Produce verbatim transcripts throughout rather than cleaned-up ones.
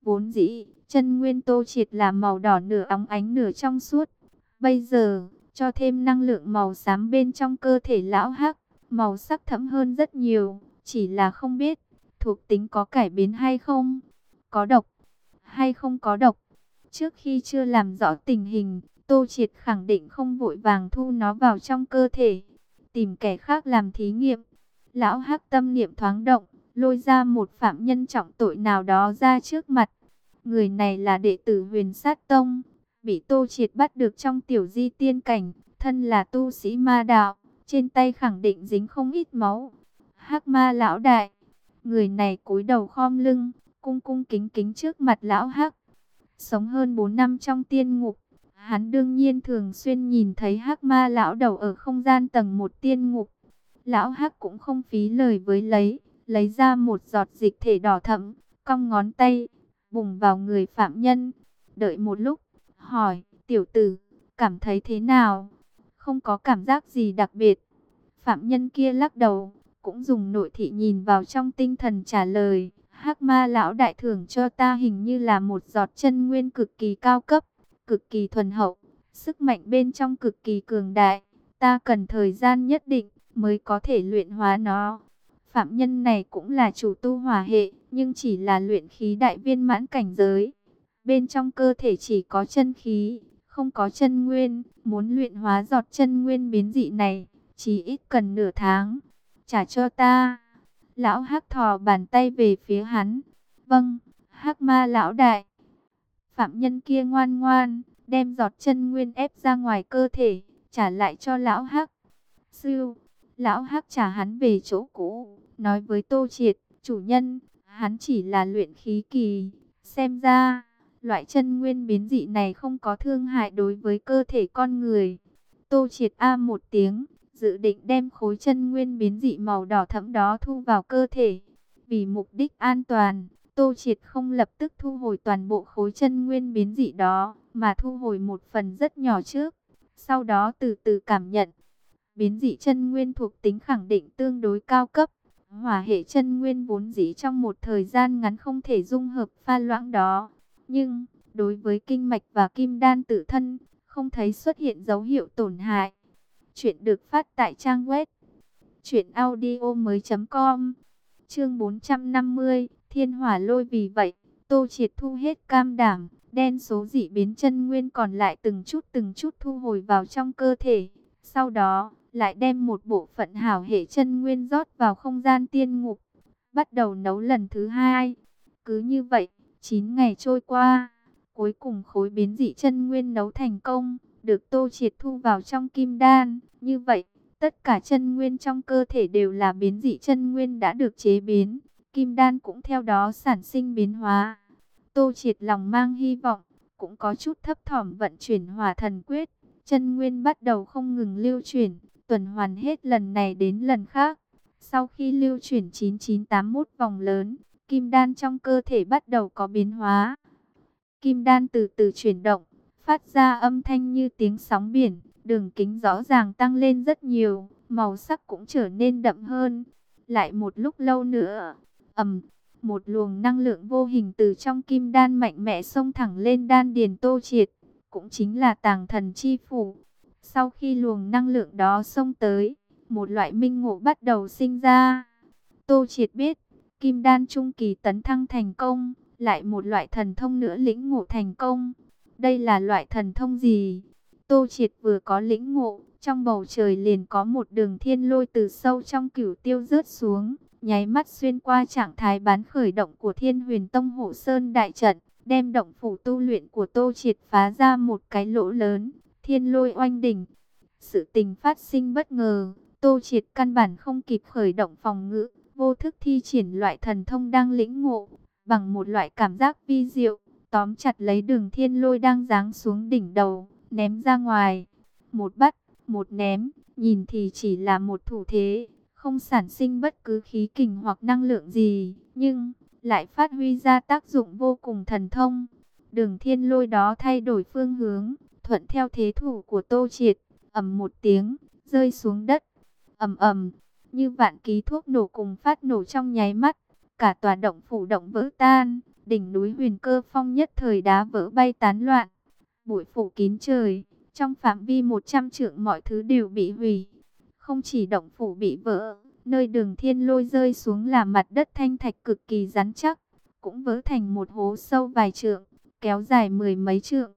Vốn dĩ, chân nguyên Tô Triệt là màu đỏ nửa óng ánh nửa trong suốt. Bây giờ, cho thêm năng lượng màu xám bên trong cơ thể lão Hắc, màu sắc thẫm hơn rất nhiều, chỉ là không biết thuộc tính có cải biến hay không, có độc hay không có độc. Trước khi chưa làm rõ tình hình, Tô Triệt khẳng định không vội vàng thu nó vào trong cơ thể, tìm kẻ khác làm thí nghiệm. Lão Hắc tâm niệm thoáng động, lôi ra một phạm nhân trọng tội nào đó ra trước mặt. Người này là đệ tử Huyền Sát Tông, bị Tô Triệt bắt được trong tiểu di tiên cảnh, thân là tu sĩ ma đạo, trên tay khẳng định dính không ít máu. Hắc Ma lão đại, người này cúi đầu khom lưng, cung cung kính kính trước mặt lão Hắc. Sống hơn bốn năm trong tiên ngục, hắn đương nhiên thường xuyên nhìn thấy Hắc Ma lão đầu ở không gian tầng một tiên ngục. Lão Hắc cũng không phí lời với lấy, lấy ra một giọt dịch thể đỏ thẫm, cong ngón tay, bùng vào người phạm nhân. Đợi một lúc, hỏi, tiểu tử, cảm thấy thế nào? Không có cảm giác gì đặc biệt. Phạm nhân kia lắc đầu, cũng dùng nội thị nhìn vào trong tinh thần trả lời. Hắc Ma lão đại thưởng cho ta hình như là một giọt chân nguyên cực kỳ cao cấp, cực kỳ thuần hậu, sức mạnh bên trong cực kỳ cường đại. Ta cần thời gian nhất định mới có thể luyện hóa nó. Phạm nhân này cũng là chủ tu hỏa hệ, nhưng chỉ là luyện khí đại viên mãn cảnh giới. Bên trong cơ thể chỉ có chân khí, không có chân nguyên. Muốn luyện hóa giọt chân nguyên biến dị này, chỉ ít cần nửa tháng. Trả cho ta. Lão Hắc thò bàn tay về phía hắn. Vâng, Hắc Ma lão đại. Phạm nhân kia ngoan ngoan, đem giọt chân nguyên ép ra ngoài cơ thể, trả lại cho lão Hắc. Sư, lão Hắc trả hắn về chỗ cũ, nói với Tô Triệt, chủ nhân, hắn chỉ là luyện khí kỳ. Xem ra, loại chân nguyên biến dị này không có thương hại đối với cơ thể con người. Tô Triệt a một tiếng, dự định đem khối chân nguyên biến dị màu đỏ thẫm đó thu vào cơ thể. Vì mục đích an toàn, Tô Triệt không lập tức thu hồi toàn bộ khối chân nguyên biến dị đó, mà thu hồi một phần rất nhỏ trước. Sau đó từ từ cảm nhận. Biến dị chân nguyên thuộc tính khẳng định tương đối cao cấp. Hỏa hệ chân nguyên vốn dĩ trong một thời gian ngắn không thể dung hợp pha loãng đó. Nhưng, đối với kinh mạch và kim đan tự thân, không thấy xuất hiện dấu hiệu tổn hại. Chuyện được phát tại trang web truyện audio mới chấm com. Chương bốn trăm năm mươi, Thiên Hỏa Lôi. Vì vậy, Tô Triệt thu hết cam đảm, đen số dị biến chân nguyên còn lại từng chút từng chút thu hồi vào trong cơ thể. Sau đó, lại đem một bộ phận hảo hệ chân nguyên rót vào không gian tiên ngục, bắt đầu nấu lần thứ hai. Cứ như vậy, chín ngày trôi qua, cuối cùng khối biến dị chân nguyên nấu thành công, được Tô Triệt thu vào trong kim đan. Như vậy, tất cả chân nguyên trong cơ thể đều là biến dị chân nguyên đã được chế biến, kim đan cũng theo đó sản sinh biến hóa. Tô Triệt lòng mang hy vọng, cũng có chút thấp thỏm vận chuyển Hỏa Thần Quyết, chân nguyên bắt đầu không ngừng lưu chuyển, tuần hoàn hết lần này đến lần khác. Sau khi lưu chuyển chín chín tám mốt vòng lớn, kim đan trong cơ thể bắt đầu có biến hóa. Kim đan từ từ chuyển động, phát ra âm thanh như tiếng sóng biển, đường kính rõ ràng tăng lên rất nhiều, màu sắc cũng trở nên đậm hơn. Lại một lúc lâu nữa, ầm, một luồng năng lượng vô hình từ trong kim đan mạnh mẽ xông thẳng lên đan điền Tô Triệt, cũng chính là Tàng Thần Chi Phủ. Sau khi luồng năng lượng đó xông tới, một loại minh ngộ bắt đầu sinh ra. Tô Triệt biết, kim đan trung kỳ tấn thăng thành công, lại một loại thần thông nữa lĩnh ngộ thành công. Đây là loại thần thông gì? Tô Triệt vừa có lĩnh ngộ, trong bầu trời liền có một đường thiên lôi từ sâu trong cửu tiêu rớt xuống, nháy mắt xuyên qua trạng thái bán khởi động của Thiên Huyền Tông Hộ Sơn đại trận, đem động phủ tu luyện của Tô Triệt phá ra một cái lỗ lớn. Thiên lôi oanh đỉnh. Sự tình phát sinh bất ngờ, Tô Triệt căn bản không kịp khởi động phòng ngự, vô thức thi triển loại thần thông đang lĩnh ngộ, bằng một loại cảm giác vi diệu, tóm chặt lấy đường thiên lôi đang giáng xuống đỉnh đầu, ném ra ngoài. Một bắt, một ném, nhìn thì chỉ là một thủ thế, không sản sinh bất cứ khí kình hoặc năng lượng gì, nhưng lại phát huy ra tác dụng vô cùng thần thông. Đường thiên lôi đó thay đổi phương hướng, thuận theo thế thủ của Tô Triệt, ầm một tiếng, rơi xuống đất. Ầm ầm, như vạn ký thuốc nổ cùng phát nổ trong nháy mắt, cả tòa động phủ động vỡ tan, Đỉnh núi Huyền Cơ Phong nhất thời đá vỡ bay tán loạn, bụi phủ kín trời, trong phạm vi một trăm trượng mọi thứ đều bị hủy. Không chỉ động phủ bị vỡ, nơi Đường Thiên Lôi rơi xuống là mặt đất thanh thạch cực kỳ rắn chắc, cũng vỡ thành một hố sâu vài trượng, kéo dài mười mấy trượng.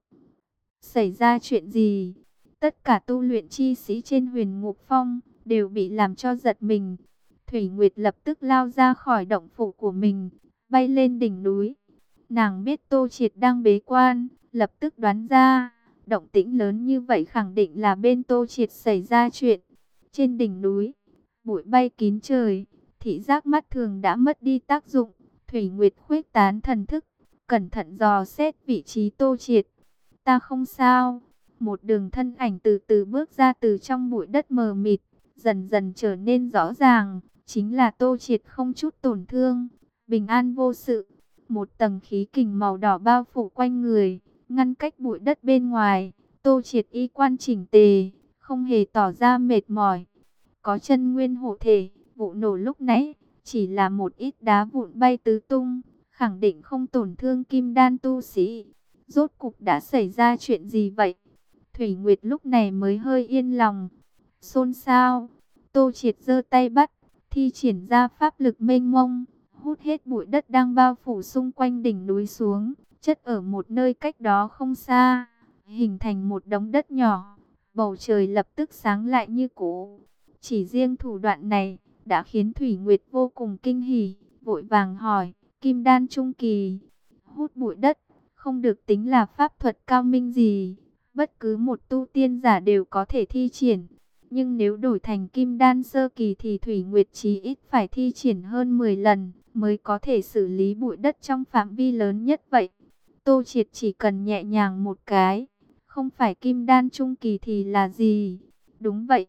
Xảy ra chuyện gì? Tất cả tu luyện chi sĩ trên Huyền Ngục Phong đều bị làm cho giật mình. Thủy Nguyệt lập tức lao ra khỏi động phủ của mình, bay lên đỉnh núi. Nàng biết Tô Triệt đang bế quan, lập tức đoán ra, động tĩnh lớn như vậy khẳng định là bên Tô Triệt xảy ra chuyện. Trên đỉnh núi, bụi bay kín trời, thị giác mắt thường đã mất đi tác dụng. Thủy Nguyệt khuếch tán thần thức, cẩn thận dò xét vị trí Tô Triệt. Ta không sao. Một đường thân ảnh từ từ bước ra từ trong bụi đất mờ mịt, dần dần trở nên rõ ràng. Chính là Tô Triệt không chút tổn thương, bình an vô sự. Một tầng khí kình màu đỏ bao phủ quanh người, ngăn cách bụi đất bên ngoài. Tô Triệt y quan chỉnh tề, không hề tỏ ra mệt mỏi. Có chân nguyên hộ thể, vụ nổ lúc nãy chỉ là một ít đá vụn bay tứ tung, khẳng định không tổn thương kim đan tu sĩ. Rốt cục đã xảy ra chuyện gì vậy? Thủy Nguyệt lúc này mới hơi yên lòng. Xôn xao, Tô Triệt giơ tay bắt, thi triển ra pháp lực mênh mông, hút hết bụi đất đang bao phủ xung quanh đỉnh núi xuống, chất ở một nơi cách đó không xa, hình thành một đống đất nhỏ. Bầu trời lập tức sáng lại như cũ. Chỉ riêng thủ đoạn này đã khiến Thủy Nguyệt vô cùng kinh hỉ, vội vàng hỏi, kim đan trung kỳ, hút bụi đất, không được tính là pháp thuật cao minh gì, bất cứ một tu tiên giả đều có thể thi triển. Nhưng nếu đổi thành kim đan sơ kỳ thì Thủy Nguyệt chí ít phải thi triển hơn mười lần mới có thể xử lý bụi đất trong phạm vi lớn nhất vậy. Tô Triệt chỉ cần nhẹ nhàng một cái, không phải kim đan trung kỳ thì là gì? Đúng vậy.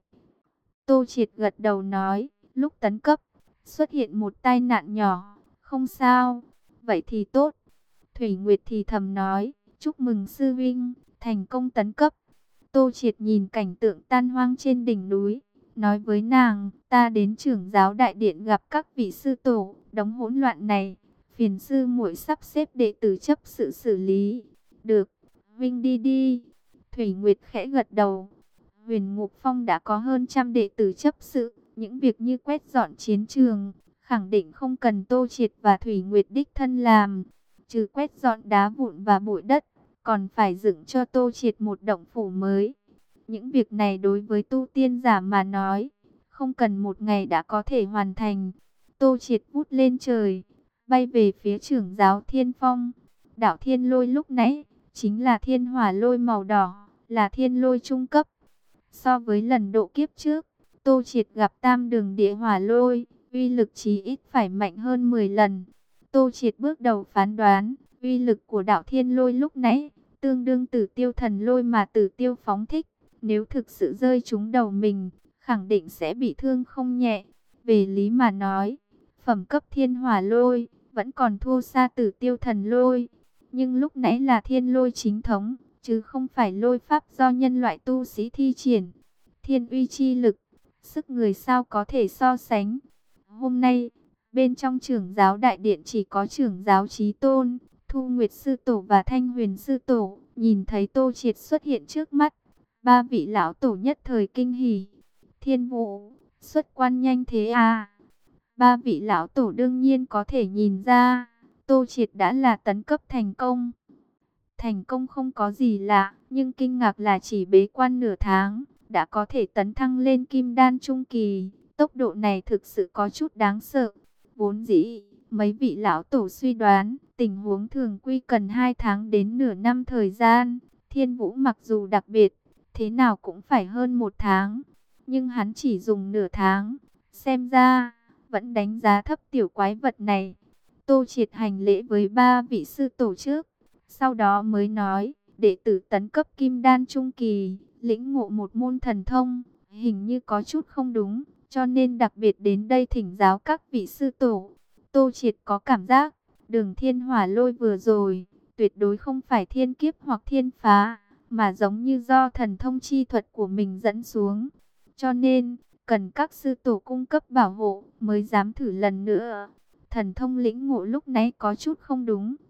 Tô Triệt gật đầu nói, lúc tấn cấp, xuất hiện một tai nạn nhỏ, không sao. Vậy thì tốt. Thủy Nguyệt thì thầm nói, chúc mừng sư vinh, thành công tấn cấp. Tô Triệt nhìn cảnh tượng tan hoang trên đỉnh núi, nói với nàng, ta đến trưởng giáo đại điện gặp các vị sư tổ, đống hỗn loạn này, phiền sư muội sắp xếp đệ tử chấp sự xử lý. Được, vinh đi đi. Thủy Nguyệt khẽ gật đầu. Huyền Ngục Phong đã có hơn trăm đệ tử chấp sự, những việc như quét dọn chiến trường, khẳng định không cần Tô Triệt và Thủy Nguyệt đích thân làm. Trừ quét dọn đá vụn và bụi đất, còn phải dựng cho Tô Triệt một động phủ mới. Những việc này đối với tu tiên giả mà nói, không cần một ngày đã có thể hoàn thành. Tô Triệt vút lên trời, bay về phía trưởng giáo Thiên Phong. Đạo Thiên Lôi lúc nãy chính là thiên hỏa lôi màu đỏ, là thiên lôi trung cấp. So với lần độ kiếp trước, Tô Triệt gặp tam đường địa hỏa lôi, uy lực chí ít phải mạnh hơn mười lần. Tô Triệt bước đầu phán đoán, uy lực của đạo thiên lôi lúc nãy, tương đương Tử Tiêu thần lôi mà Tử Tiêu phóng thích. Nếu thực sự rơi trúng đầu mình, khẳng định sẽ bị thương không nhẹ. Về lý mà nói, phẩm cấp thiên hỏa lôi, vẫn còn thua xa Tử Tiêu thần lôi. Nhưng lúc nãy là thiên lôi chính thống, chứ không phải lôi pháp do nhân loại tu sĩ thi triển. Thiên uy chi lực, sức người sao có thể so sánh. Hôm nay, bên trong trưởng giáo đại điện chỉ có trưởng giáo Chí Tôn, Thu Nguyệt Sư Tổ và Thanh Huyền Sư Tổ. Nhìn thấy Tô Triệt xuất hiện trước mắt, ba vị lão tổ nhất thời kinh hỉ. Thiên Vũ, xuất quan nhanh thế à? Ba vị lão tổ đương nhiên có thể nhìn ra, Tô Triệt đã là tấn cấp thành công. Thành công không có gì lạ, nhưng kinh ngạc là chỉ bế quan nửa tháng, đã có thể tấn thăng lên kim đan trung kỳ. Tốc độ này thực sự có chút đáng sợ. Vốn dĩ, mấy vị lão tổ suy đoán, tình huống thường quy cần hai tháng đến nửa năm thời gian. Thiên Vũ mặc dù đặc biệt, thế nào cũng phải hơn một tháng. Nhưng hắn chỉ dùng nửa tháng. Xem ra, vẫn đánh giá thấp tiểu quái vật này. Tô Triệt hành lễ với ba vị sư tổ trước. Sau đó mới nói, đệ tử tấn cấp kim đan trung kỳ, lĩnh ngộ một môn thần thông, hình như có chút không đúng, cho nên đặc biệt đến đây thỉnh giáo các vị sư tổ. Tô Triệt có cảm giác, đường thiên hỏa lôi vừa rồi, tuyệt đối không phải thiên kiếp hoặc thiên phá, mà giống như do thần thông chi thuật của mình dẫn xuống. Cho nên, cần các sư tổ cung cấp bảo hộ, mới dám thử lần nữa. Thần thông lĩnh ngộ lúc nãy có chút không đúng.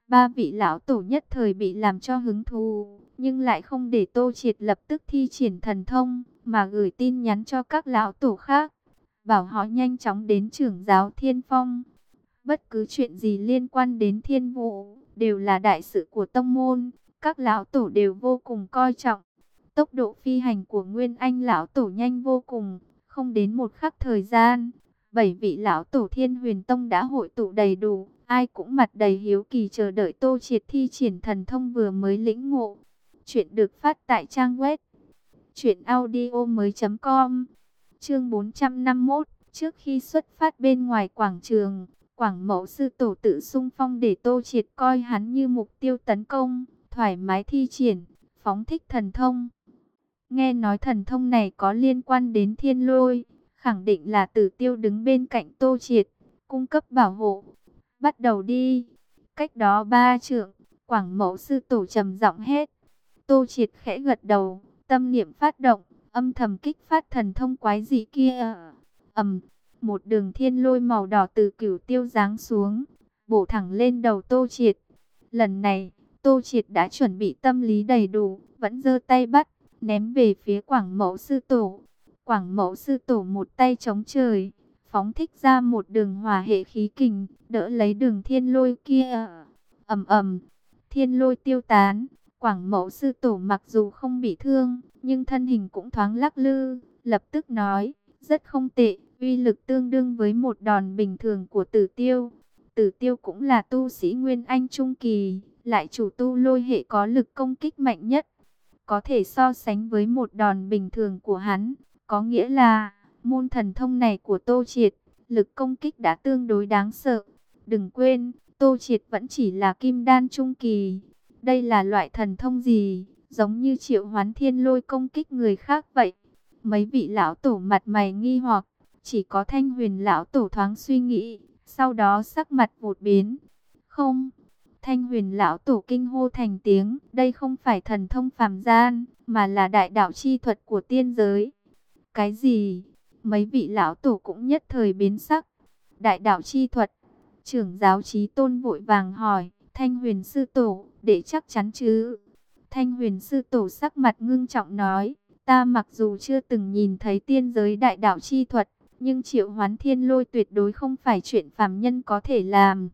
Ba vị lão tổ nhất thời bị làm cho hứng thú, nhưng lại không để Tô Triệt lập tức thi triển thần thông, mà gửi tin nhắn cho các lão tổ khác, bảo họ nhanh chóng đến trưởng giáo Thiên Phong. Bất cứ chuyện gì liên quan đến thiên vụ, đều là đại sự của tông môn, các lão tổ đều vô cùng coi trọng. Tốc độ phi hành của Nguyên Anh lão tổ nhanh vô cùng, không đến một khắc thời gian, bảy vị lão tổ Thiên Huyền Tông đã hội tụ đầy đủ, ai cũng mặt đầy hiếu kỳ chờ đợi Tô Triệt thi triển thần thông vừa mới lĩnh ngộ. Chuyện được phát tại trang web truyện audio mới.com. Chương bốn trăm năm mươi mốt, trước khi xuất phát bên ngoài quảng trường, Quảng Mẫu sư tổ tự xung phong để Tô Triệt coi hắn như mục tiêu tấn công, thoải mái thi triển, phóng thích thần thông. Nghe nói thần thông này có liên quan đến thiên lôi, khẳng định là Tử Tiêu đứng bên cạnh Tô Triệt, cung cấp bảo hộ. Bắt đầu đi. Cách đó ba trượng, Quảng Mẫu sư tổ trầm giọng hét. Tô Triệt khẽ gật đầu, tâm niệm phát động, âm thầm kích phát thần thông quái dị kia. Ầm, một đường thiên lôi màu đỏ từ cửu tiêu giáng xuống, bổ thẳng lên đầu Tô Triệt. Lần này, Tô Triệt đã chuẩn bị tâm lý đầy đủ, vẫn giơ tay bắt, ném về phía Quảng Mẫu sư tổ. Quảng Mẫu sư tổ một tay chống trời, phóng thích ra một đường hỏa hệ khí kình, đỡ lấy đường thiên lôi kia. Ầm ầm, thiên lôi tiêu tán, Quảng Mẫu sư tổ mặc dù không bị thương, nhưng thân hình cũng thoáng lắc lư, lập tức nói, rất không tệ, uy lực tương đương với một đòn bình thường của Tử Tiêu. Tử Tiêu cũng là tu sĩ Nguyên Anh Trung Kỳ, lại chủ tu lôi hệ có lực công kích mạnh nhất. Có thể so sánh với một đòn bình thường của hắn, có nghĩa là môn thần thông này của Tô Triệt, lực công kích đã tương đối đáng sợ. Đừng quên, Tô Triệt vẫn chỉ là Kim Đan Trung Kỳ. Đây là loại thần thông gì? Giống như triệu hoán thiên lôi công kích người khác vậy. Mấy vị lão tổ mặt mày nghi hoặc, chỉ có Thanh Huyền lão tổ thoáng suy nghĩ, sau đó sắc mặt vụt biến. Không, Thanh Huyền lão tổ kinh hô thành tiếng, đây không phải thần thông phàm gian, mà là đại đạo chi thuật của tiên giới. Cái gì? Mấy vị lão tổ cũng nhất thời biến sắc. Đại đạo chi thuật? Trưởng giáo Chí Tôn vội vàng hỏi, Thanh Huyền sư tổ, để chắc chắn chứ? Thanh Huyền sư tổ sắc mặt ngưng trọng nói, ta mặc dù chưa từng nhìn thấy tiên giới đại đạo chi thuật, nhưng triệu hoán thiên lôi tuyệt đối không phải chuyện phàm nhân có thể làm.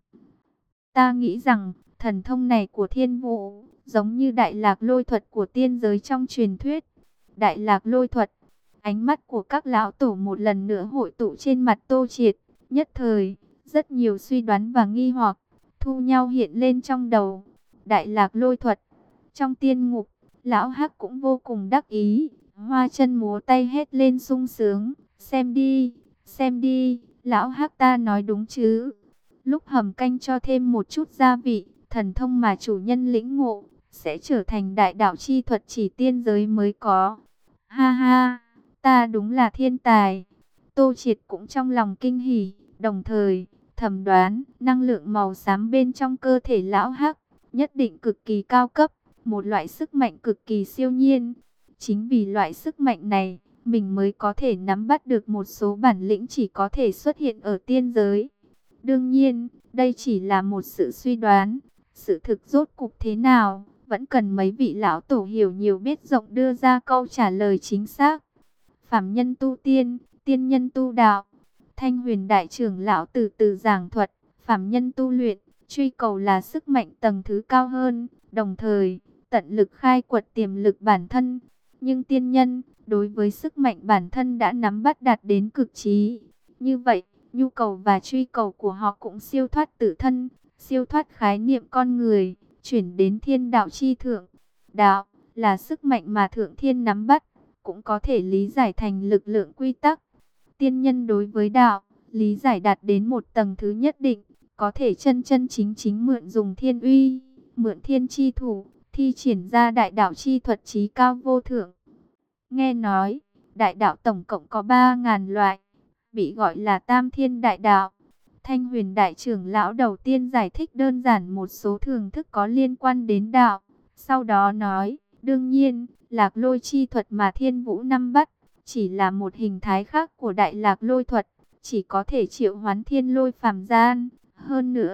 Ta nghĩ rằng, thần thông này của thiên vũ, giống như đại lạc lôi thuật của tiên giới trong truyền thuyết. Đại lạc lôi thuật, ánh mắt của các lão tổ một lần nữa hội tụ trên mặt Tô Triệt. Nhất thời, rất nhiều suy đoán và nghi hoặc, thu nhau hiện lên trong đầu. Đại lạc lôi thuật, trong tiên ngục, lão Hắc cũng vô cùng đắc ý, hoa chân múa tay hét lên sung sướng. Xem đi, xem đi, lão Hắc ta nói đúng chứ? Lúc hầm canh cho thêm một chút gia vị, thần thông mà chủ nhân lĩnh ngộ, sẽ trở thành đại đạo chi thuật chỉ tiên giới mới có. Ha ha, ta đúng là thiên tài. Tô Triệt cũng trong lòng kinh hỉ, đồng thời, thầm đoán, năng lượng màu xám bên trong cơ thể lão Hắc, nhất định cực kỳ cao cấp, một loại sức mạnh cực kỳ siêu nhiên. Chính vì loại sức mạnh này, mình mới có thể nắm bắt được một số bản lĩnh chỉ có thể xuất hiện ở tiên giới. Đương nhiên, đây chỉ là một sự suy đoán. Sự thực rốt cục thế nào, vẫn cần mấy vị lão tổ hiểu nhiều biết rộng đưa ra câu trả lời chính xác. Phàm nhân tu tiên, tiên nhân tu đạo. Thanh Huyền đại trưởng lão từ từ giảng thuật, phàm nhân tu luyện, truy cầu là sức mạnh tầng thứ cao hơn, đồng thời, tận lực khai quật tiềm lực bản thân. Nhưng tiên nhân, đối với sức mạnh bản thân đã nắm bắt đạt đến cực trí. Như vậy, nhu cầu và truy cầu của họ cũng siêu thoát tự thân, siêu thoát khái niệm con người, chuyển đến thiên đạo chi thượng. Đạo là sức mạnh mà thượng thiên nắm bắt, cũng có thể lý giải thành lực lượng quy tắc. Tiên nhân đối với đạo, lý giải đạt đến một tầng thứ nhất định, có thể chân chân chính chính mượn dùng thiên uy, mượn thiên chi thủ, thi triển ra đại đạo chi thuật trí cao vô thượng. Nghe nói, đại đạo tổng cộng có ba ngàn loại, bị gọi là tam thiên đại đạo. Thanh Huyền đại trưởng lão đầu tiên giải thích đơn giản một số thường thức có liên quan đến đạo. Sau đó nói, đương nhiên, lạc lôi chi thuật mà thiên vũ năm bắt, chỉ là một hình thái khác của đại lạc lôi thuật, chỉ có thể triệu hoán thiên lôi phàm gian. Hơn nữa,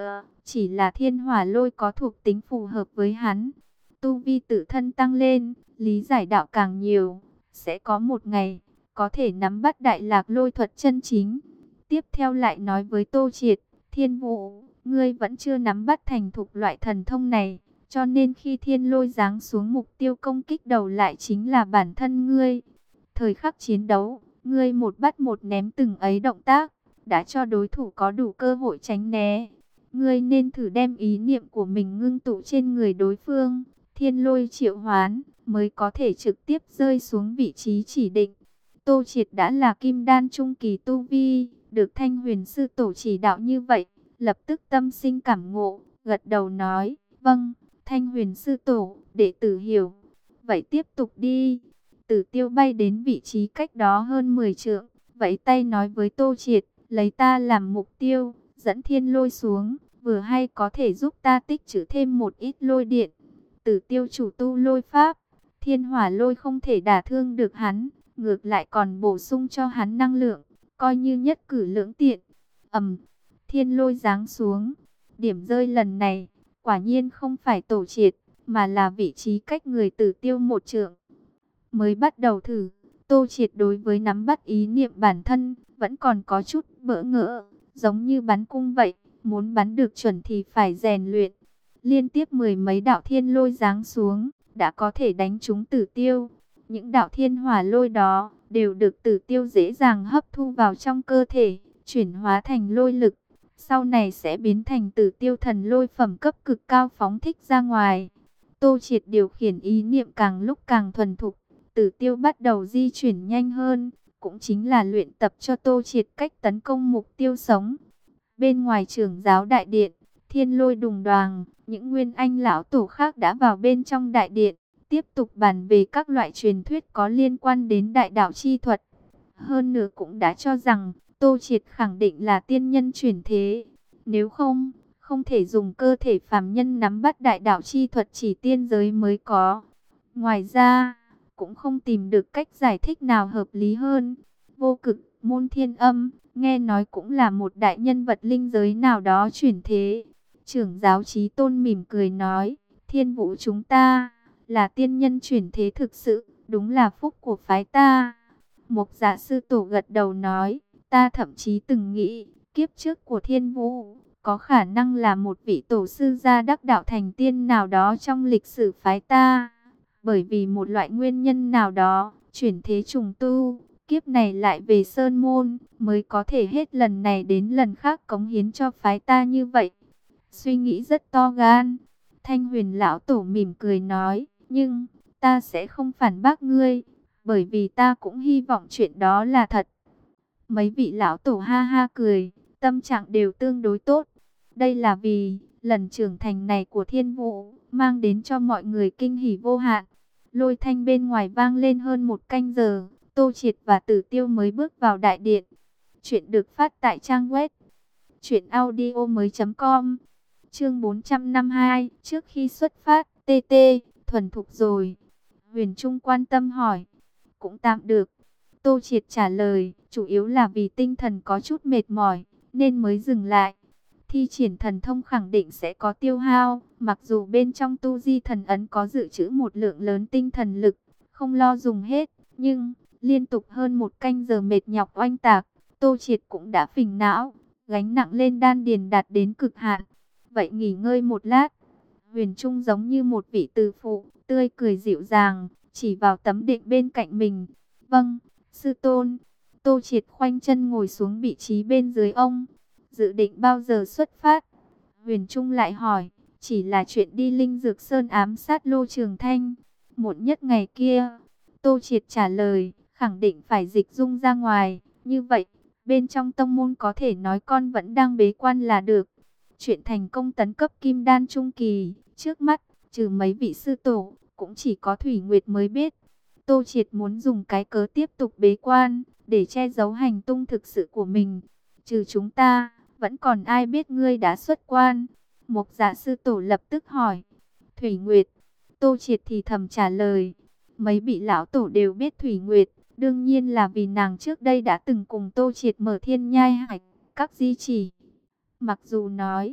chỉ là thiên hỏa lôi có thuộc tính phù hợp với hắn. Tu vi tự thân tăng lên, lý giải đạo càng nhiều, sẽ có một ngày có thể nắm bắt đại lạc lôi thuật chân chính. Tiếp theo lại nói với Tô Triệt, Thiên Vũ, ngươi vẫn chưa nắm bắt thành thục loại thần thông này, cho nên khi thiên lôi giáng xuống, mục tiêu công kích đầu lại chính là bản thân ngươi. Thời khắc chiến đấu, ngươi một bắt một ném từng ấy động tác, đã cho đối thủ có đủ cơ hội tránh né. Ngươi nên thử đem ý niệm của mình ngưng tụ trên người đối phương, thiên lôi triệu hoán, mới có thể trực tiếp rơi xuống vị trí chỉ định. Tô Triệt đã là kim đan trung kỳ tu vi, được Thanh Huyền sư tổ chỉ đạo như vậy, lập tức tâm sinh cảm ngộ, gật đầu nói, vâng, Thanh Huyền sư tổ, đệ tử hiểu. Vậy tiếp tục đi. Tử Tiêu bay đến vị trí cách đó hơn mười trượng, vẫy tay nói với Tô Triệt, lấy ta làm mục tiêu, dẫn thiên lôi xuống, vừa hay có thể giúp ta tích trữ thêm một ít lôi điện. Tử Tiêu chủ tu lôi pháp, thiên hỏa lôi không thể đả thương được hắn, ngược lại còn bổ sung cho hắn năng lượng, coi như nhất cử lưỡng tiện. Ầm, thiên lôi giáng xuống, điểm rơi lần này, quả nhiên không phải Tổ Triệt, mà là vị trí cách người Tử Tiêu một trượng. Mới bắt đầu thử, Tô Triệt đối với nắm bắt ý niệm bản thân, vẫn còn có chút bỡ ngỡ, giống như bắn cung vậy, muốn bắn được chuẩn thì phải rèn luyện. Liên tiếp mười mấy đạo thiên lôi giáng xuống, đã có thể đánh trúng Tử Tiêu. Những đạo thiên hỏa lôi đó, đều được Tử Tiêu dễ dàng hấp thu vào trong cơ thể, chuyển hóa thành lôi lực. Sau này sẽ biến thành Tử Tiêu thần lôi phẩm cấp cực cao phóng thích ra ngoài. Tô Triệt điều khiển ý niệm càng lúc càng thuần thục, Tử Tiêu bắt đầu di chuyển nhanh hơn, cũng chính là luyện tập cho Tô Triệt cách tấn công mục tiêu sống. Bên ngoài trưởng giáo đại điện, thiên lôi đùng đoàng, những nguyên anh lão tổ khác đã vào bên trong đại điện, tiếp tục bàn về các loại truyền thuyết có liên quan đến đại đạo chi thuật. Hơn nữa cũng đã cho rằng, Tô Triệt khẳng định là tiên nhân chuyển thế. Nếu không, không thể dùng cơ thể phàm nhân nắm bắt đại đạo chi thuật, chỉ tiên giới mới có. Ngoài ra, cũng không tìm được cách giải thích nào hợp lý hơn. Vô Cực, Môn Thiên Âm, nghe nói cũng là một đại nhân vật linh giới nào đó chuyển thế. Trưởng giáo Chí Tôn mỉm cười nói, Thiên Vũ chúng ta, là tiên nhân chuyển thế thực sự, đúng là phúc của phái ta. Mục Dạ sư tổ gật đầu nói, ta thậm chí từng nghĩ, kiếp trước của Thiên Vũ, có khả năng là một vị tổ sư gia đắc đạo thành tiên nào đó trong lịch sử phái ta. Bởi vì một loại nguyên nhân nào đó, chuyển thế trùng tu, kiếp này lại về Sơn Môn, mới có thể hết lần này đến lần khác cống hiến cho phái ta như vậy. Suy nghĩ rất to gan. Thanh Huyền lão tổ mỉm cười nói, nhưng ta sẽ không phản bác ngươi, bởi vì ta cũng hy vọng chuyện đó là thật. Mấy vị lão tổ ha ha cười, tâm trạng đều tương đối tốt. Đây là vì lần trưởng thành này của Thiên Vũ mang đến cho mọi người kinh hỉ vô hạn. Lôi thanh bên ngoài vang lên hơn một canh giờ, Tô Triệt và Tử Tiêu mới bước vào đại điện. Chuyện được phát tại trang web truyện audio mới chấm com. Chương bốn trăm năm mươi hai, trước khi xuất phát, tê tê, thuần thục rồi. Huyền Trung quan tâm hỏi. Cũng tạm được. Tô Triệt trả lời, chủ yếu là vì tinh thần có chút mệt mỏi, nên mới dừng lại. Thi triển thần thông khẳng định sẽ có tiêu hao, mặc dù bên trong tu di thần ấn có dự trữ một lượng lớn tinh thần lực, không lo dùng hết, nhưng liên tục hơn một canh giờ mệt nhọc oanh tạc, Tô Triệt cũng đã phình não, gánh nặng lên đan điền đạt đến cực hạn. Vậy nghỉ ngơi một lát. Huyền Trung giống như một vị từ phụ, tươi cười dịu dàng, chỉ vào tấm định bên cạnh mình. Vâng, sư tôn. Tô Triệt khoanh chân ngồi xuống vị trí bên dưới ông. Dự định bao giờ xuất phát? Huyền Trung lại hỏi. Chỉ là chuyện đi Linh Dược Sơn ám sát Lô Trường Thanh. Một nhất ngày kia. Tô Triệt trả lời. Khẳng định phải dịch dung ra ngoài. Như vậy, bên trong tông môn có thể nói con vẫn đang bế quan là được. Chuyện thành công tấn cấp kim đan trung kỳ. Trước mắt, trừ mấy vị sư tổ, cũng chỉ có Thủy Nguyệt mới biết. Tô Triệt muốn dùng cái cớ tiếp tục bế quan, để che giấu hành tung thực sự của mình. Trừ chúng ta, vẫn còn ai biết ngươi đã xuất quan? Mục Dạ sư tổ lập tức hỏi. Thủy Nguyệt. Tô Triệt thì thầm trả lời. Mấy vị lão tổ đều biết Thủy Nguyệt, đương nhiên là vì nàng trước đây đã từng cùng Tô Triệt mở Thiên Nhai Hải các di chỉ. Mặc dù nói,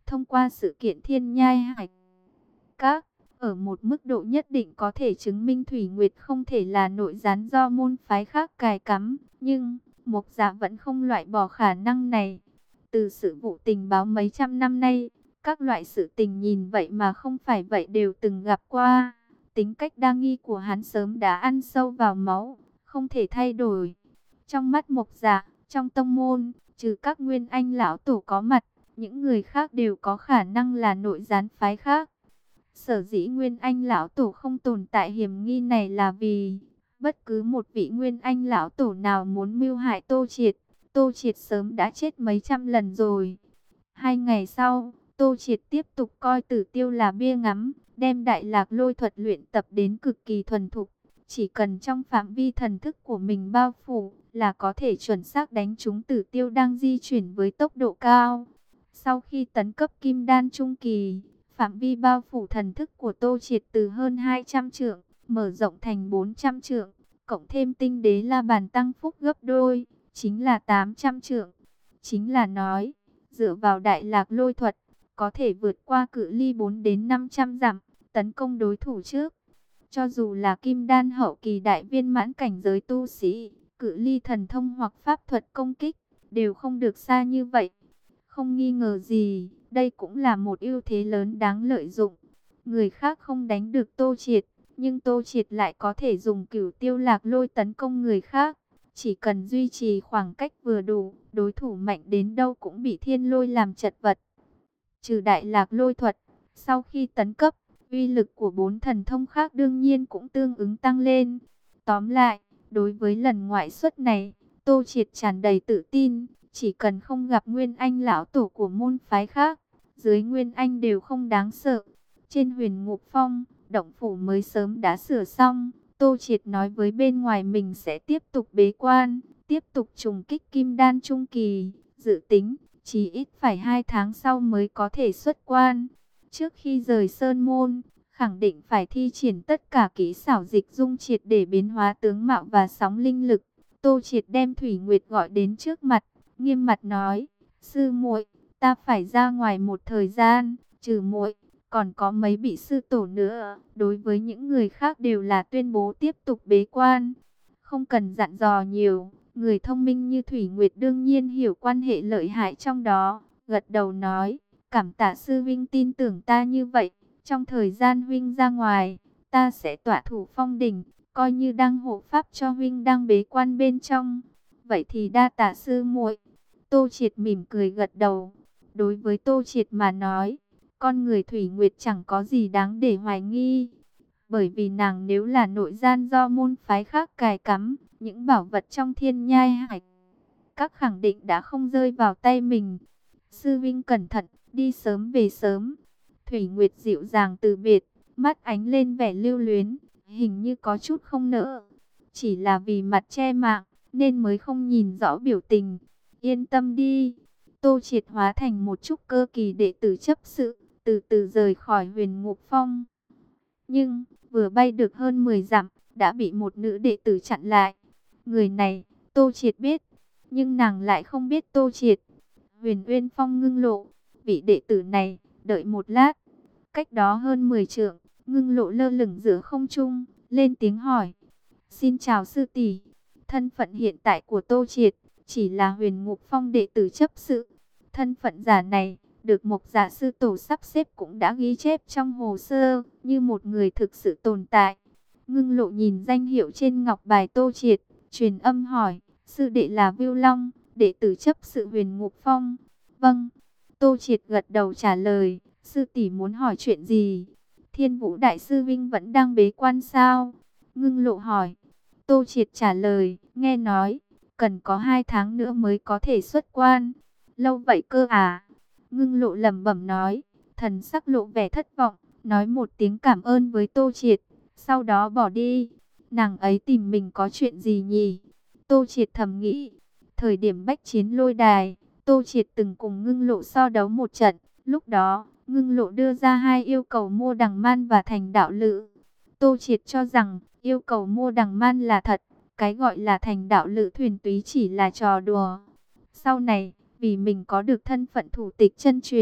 Thông qua sự kiện Thiên Nhai Hải Các, ở một mức độ nhất định có thể chứng minh Thủy Nguyệt không thể là nội gián do môn phái khác cài cắm, nhưng Mộc Dạ vẫn không loại bỏ khả năng này. Từ sự vụ tình báo mấy trăm năm nay, các loại sự tình nhìn vậy mà không phải vậy đều từng gặp qua. Tính cách đa nghi của hắn sớm đã ăn sâu vào máu, không thể thay đổi. Trong mắt Mộc Dạ, trong tông môn, trừ các nguyên anh lão tổ có mặt, những người khác đều có khả năng là nội gián phái khác. Sở dĩ Nguyên Anh lão tổ không tồn tại hiểm nghi này là vì bất cứ một vị Nguyên Anh lão tổ nào muốn mưu hại Tô Triệt, Tô Triệt sớm đã chết mấy trăm lần rồi. Hai ngày sau, Tô Triệt tiếp tục coi Tử Tiêu là bia ngắm, đem Đại Lạc Lôi thuật luyện tập đến cực kỳ thuần thục. Chỉ cần trong phạm vi thần thức của mình bao phủ là có thể chuẩn xác đánh trúng Tử Tiêu đang di chuyển với tốc độ cao. Sau khi tấn cấp Kim Đan Trung Kỳ, phạm vi bao phủ thần thức của Tô Triệt từ hơn hai trăm trượng, mở rộng thành bốn trăm trượng, cộng thêm tinh đế la bàn tăng phúc gấp đôi, chính là tám trăm trượng. Chính là nói, dựa vào Đại Lạc Lôi thuật, có thể vượt qua cự ly bốn đến năm trăm dặm, tấn công đối thủ trước. Cho dù là Kim Đan hậu kỳ đại viên mãn cảnh giới tu sĩ, cự ly thần thông hoặc pháp thuật công kích, đều không được xa như vậy. Không nghi ngờ gì, đây cũng là một ưu thế lớn đáng lợi dụng. Người khác không đánh được Tô Triệt, nhưng Tô Triệt lại có thể dùng Cửu Tiêu Lạc Lôi tấn công người khác. Chỉ cần duy trì khoảng cách vừa đủ, đối thủ mạnh đến đâu cũng bị thiên lôi làm chật vật. Trừ Đại Lạc Lôi thuật, sau khi tấn cấp, uy lực của bốn thần thông khác đương nhiên cũng tương ứng tăng lên. Tóm lại, đối với lần ngoại xuất này, Tô Triệt tràn đầy tự tin. Chỉ cần không gặp Nguyên Anh lão tổ của môn phái khác, dưới Nguyên Anh đều không đáng sợ. Trên Huyền Ngục Phong, động phủ mới sớm đã sửa xong. Tô Triệt nói với bên ngoài mình sẽ tiếp tục bế quan, tiếp tục trùng kích Kim Đan Trung Kỳ. Dự tính, chỉ ít phải hai tháng sau mới có thể xuất quan. Trước khi rời Sơn Môn, khẳng định phải thi triển tất cả kỹ xảo dịch dung triệt để biến hóa tướng mạo và sóng linh lực. Tô Triệt đem Thủy Nguyệt gọi đến trước mặt, nghiêm mặt nói: "Sư muội, ta phải ra ngoài một thời gian, trừ muội, còn có mấy vị sư tổ nữa." Đối với những người khác đều là tuyên bố tiếp tục bế quan, không cần dặn dò nhiều. Người thông minh như Thủy Nguyệt đương nhiên hiểu quan hệ lợi hại trong đó, gật đầu nói: "Cảm tạ sư huynh tin tưởng ta như vậy. Trong thời gian huynh ra ngoài, ta sẽ tọa thủ phong đỉnh, coi như đang hộ pháp cho huynh đang bế quan bên trong." "Vậy thì đa tạ sư muội." Tô Triệt mỉm cười gật đầu. Đối với Tô Triệt mà nói, con người Thủy Nguyệt chẳng có gì đáng để hoài nghi. Bởi vì nàng nếu là nội gian do môn phái khác cài cắm, những bảo vật trong Thiên Nhai Hải Các khẳng định đã không rơi vào tay mình. "Sư vinh cẩn thận, đi sớm về sớm." Thủy Nguyệt dịu dàng từ biệt, mắt ánh lên vẻ lưu luyến, hình như có chút không nỡ. Chỉ là vì mặt che mạng, nên mới không nhìn rõ biểu tình. "Yên tâm đi." Tô Triệt hóa thành một trúc cơ kỳ đệ tử chấp sự, từ từ rời khỏi Huyền Ngục Phong. Nhưng, vừa bay được hơn mười dặm, đã bị một nữ đệ tử chặn lại. Người này, Tô Triệt biết, nhưng nàng lại không biết Tô Triệt. Huyền Uyên Phong ngưng lộ, vị đệ tử này, đợi một lát. Cách đó hơn mười trượng, ngưng lộ lơ lửng giữa không trung, lên tiếng hỏi: "Xin chào sư tỷ." Thân phận hiện tại của Tô Triệt chỉ là Huyền Ngục Phong đệ tử chấp sự. Thân phận giả này được Mộc Dạ sư tổ sắp xếp cũng đã ghi chép trong hồ sơ như một người thực sự tồn tại. Ngưng lộ nhìn danh hiệu trên ngọc bài Tô Triệt, truyền âm hỏi: "Sư đệ là Vưu Long, đệ tử chấp sự Huyền Ngục Phong?" "Vâng." Tô Triệt gật đầu trả lời: "Sư tỷ muốn hỏi chuyện gì?" "Thiên Vũ đại sư vinh vẫn đang bế quan sao?" Ngưng lộ hỏi. Tô Triệt trả lời: "Nghe nói cần có hai tháng nữa mới có thể xuất quan." "Lâu vậy cơ à?" Ngưng lộ lẩm bẩm nói, thần sắc lộ vẻ thất vọng, nói một tiếng cảm ơn với Tô Triệt, sau đó bỏ đi. Nàng ấy tìm mình có chuyện gì nhỉ? Tô Triệt thầm nghĩ. Thời điểm bách chiến lôi đài, Tô Triệt từng cùng ngưng lộ so đấu một trận. Lúc đó, ngưng lộ đưa ra hai yêu cầu mua đằng man và thành đạo lự. Tô Triệt cho rằng yêu cầu mua đằng man là thật, cái gọi là thành đạo lự thuyền túy chỉ là trò đùa. Sau này, vì mình có được thân phận thủ tịch chân truyền,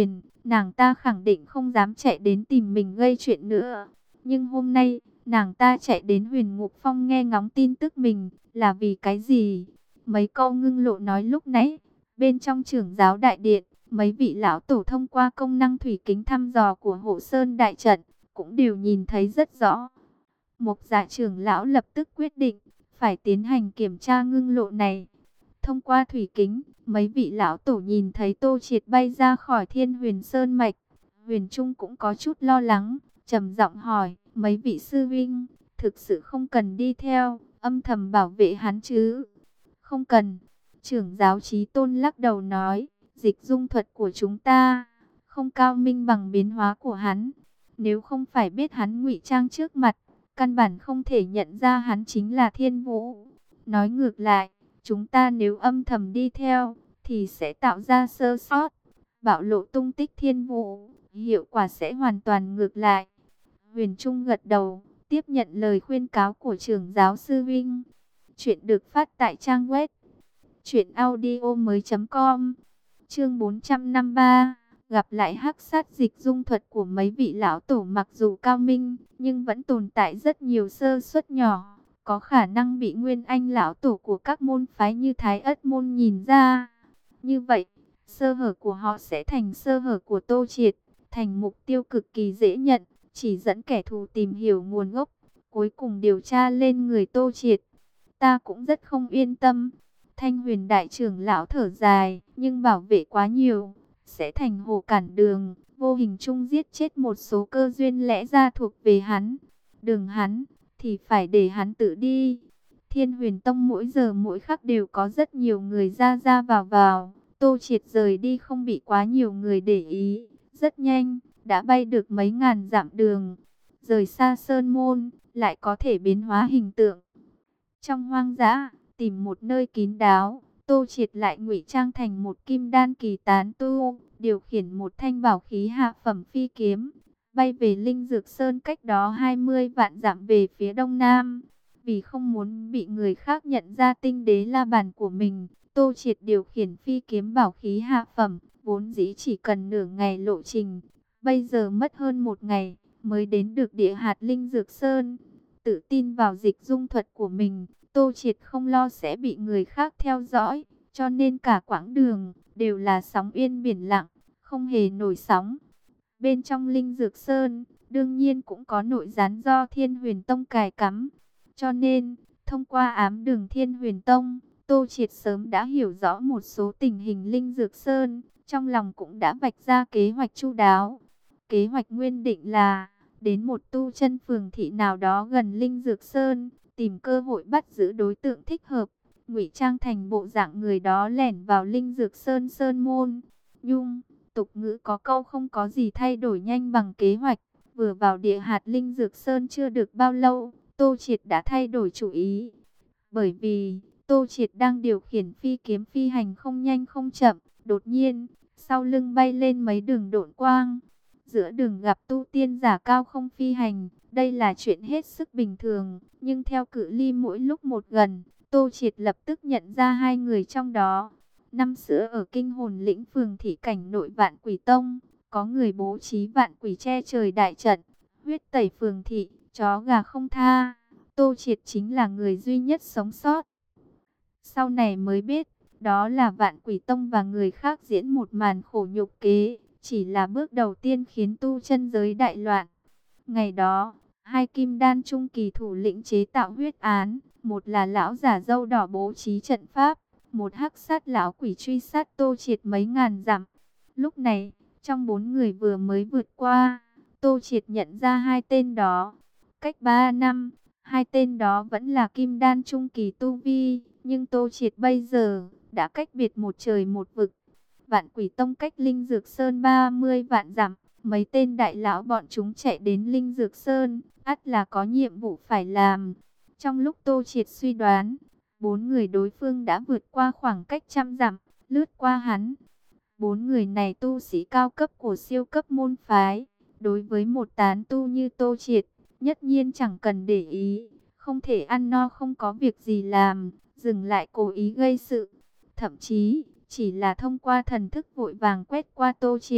nàng ta khẳng định không dám chạy đến tìm mình gây chuyện nữa. Nhưng hôm nay, nàng ta chạy đến Huyền Ngục Phong nghe ngóng tin tức mình, là vì cái gì? Mấy câu Ngưng Lộ nói lúc nãy, bên trong Trưởng giáo đại điện, mấy vị lão tổ thông qua công năng thủy kính thăm dò của Hộ Sơn đại trận, cũng đều nhìn thấy rất rõ. Mục Dạ trưởng lão lập tức quyết định, phải tiến hành kiểm tra Ngưng Lộ này. Thông qua thủy kính, mấy vị lão tổ nhìn thấy Tô Triệt bay ra khỏi Thiên Huyền Sơn mạch. Huyền Trung cũng có chút lo lắng, trầm giọng hỏi, mấy vị sư vinh, thực sự không cần đi theo, âm thầm bảo vệ hắn chứ? Không cần. Trưởng giáo Chí Tôn lắc đầu nói, dịch dung thuật của chúng ta không cao minh bằng biến hóa của hắn. Nếu không phải biết hắn ngụy trang trước mặt, căn bản không thể nhận ra hắn chính là Thiên Vũ. Nói ngược lại, chúng ta nếu âm thầm đi theo, thì sẽ tạo ra sơ sót, bạo lộ tung tích Thiên Vũ, hiệu quả sẽ hoàn toàn ngược lại. Huyền Trung gật đầu, tiếp nhận lời khuyên cáo của trưởng giáo sư Vinh. Chuyện được phát tại trang web truyện audio mới chấm com. Chương bốn trăm năm mươi ba, gặp lại hắc sát. Dịch dung thuật của mấy vị lão tổ mặc dù cao minh, nhưng vẫn tồn tại rất nhiều sơ suất nhỏ, có khả năng bị nguyên anh lão tổ của các môn phái như Thái Ất môn nhìn ra. Như vậy, sơ hở của họ sẽ thành sơ hở của Tô Triệt, thành mục tiêu cực kỳ dễ nhận, chỉ dẫn kẻ thù tìm hiểu nguồn gốc, cuối cùng điều tra lên người Tô Triệt. Ta cũng rất không yên tâm. Thanh Huyền đại trưởng lão thở dài, nhưng bảo vệ quá nhiều, sẽ thành hồ cản đường, vô hình chung giết chết một số cơ duyên lẽ ra thuộc về hắn. Đường hắn, thì phải để hắn tự đi. Thiên Huyền Tông mỗi giờ mỗi khắc đều có rất nhiều người ra ra vào vào. Tô Triệt rời đi không bị quá nhiều người để ý. Rất nhanh, đã bay được mấy ngàn dặm đường. Rời xa Sơn Môn, lại có thể biến hóa hình tượng. Trong hoang dã, tìm một nơi kín đáo, Tô Triệt lại ngụy trang thành một kim đan kỳ tán tu, điều khiển một thanh bảo khí hạ phẩm phi kiếm, bay về Linh Dược Sơn cách đó hai mươi vạn dặm về phía đông nam. Vì không muốn bị người khác nhận ra tinh đế la bàn của mình, Tô Triệt điều khiển phi kiếm bảo khí hạ phẩm, vốn dĩ chỉ cần nửa ngày lộ trình, bây giờ mất hơn một ngày mới đến được địa hạt Linh Dược Sơn. Tự tin vào dịch dung thuật của mình, Tô Triệt không lo sẽ bị người khác theo dõi, cho nên cả quãng đường đều là sóng yên biển lặng, không hề nổi sóng. Bên trong Linh Dược Sơn, đương nhiên cũng có nội gián do Thiên Huyền Tông cài cắm, cho nên thông qua ám đường Thiên Huyền Tông, Tô Triệt sớm đã hiểu rõ một số tình hình Linh Dược Sơn, trong lòng cũng đã vạch ra kế hoạch chu đáo. Kế hoạch nguyên định là đến một tu chân phường thị nào đó gần Linh Dược Sơn, tìm cơ hội bắt giữ đối tượng thích hợp, ngụy trang thành bộ dạng người đó lẻn vào Linh Dược Sơn Sơn môn. Nhung, tục ngữ có câu không có gì thay đổi nhanh bằng kế hoạch. Vừa vào địa hạt Linh Dược Sơn chưa được bao lâu, Tô Triệt đã thay đổi chủ ý. Bởi vì Tô Triệt đang điều khiển phi kiếm phi hành không nhanh không chậm, đột nhiên sau lưng bay lên mấy đường độn quang. Giữa đường gặp tu tiên giả cao không phi hành, đây là chuyện hết sức bình thường, nhưng theo cự ly mỗi lúc một gần, Tô Triệt lập tức nhận ra hai người trong đó. Năm xưa ở Kinh Hồn Lĩnh phường thị cảnh nội Vạn Quỷ Tông, có người bố trí vạn quỷ che trời đại trận, huyết tẩy phường thị, chó gà không tha. Tô Triệt chính là người duy nhất sống sót. Sau này mới biết, đó là Vạn Quỷ Tông và người khác diễn một màn khổ nhục kế, chỉ là bước đầu tiên khiến tu chân giới đại loạn. Ngày đó, hai kim đan trung kỳ thủ lĩnh chế tạo huyết án, một là lão giả râu đỏ bố trí trận pháp, một hắc sát lão quỷ truy sát Tô Triệt mấy ngàn dặm. Lúc này, trong bốn người vừa mới vượt qua, Tô Triệt nhận ra hai tên đó. Cách ba năm, hai tên đó vẫn là kim đan trung kỳ tu vi, nhưng Tô Triệt bây giờ đã cách biệt một trời một vực. Vạn Quỷ Tông cách Linh Dược Sơn ba mươi vạn dặm, mấy tên đại lão bọn chúng chạy đến Linh Dược Sơn, ắt là có nhiệm vụ phải làm. Trong lúc Tô Triệt suy đoán, bốn người đối phương đã vượt qua khoảng cách trăm dặm, lướt qua hắn. Bốn người này tu sĩ cao cấp của siêu cấp môn phái, đối với một tán tu như Tô Triệt, nhất nhiên chẳng cần để ý, không thể ăn no không có việc gì làm, dừng lại cố ý gây sự. Thậm chí, chỉ là thông qua thần thức vội vàng quét qua Tô Triệt,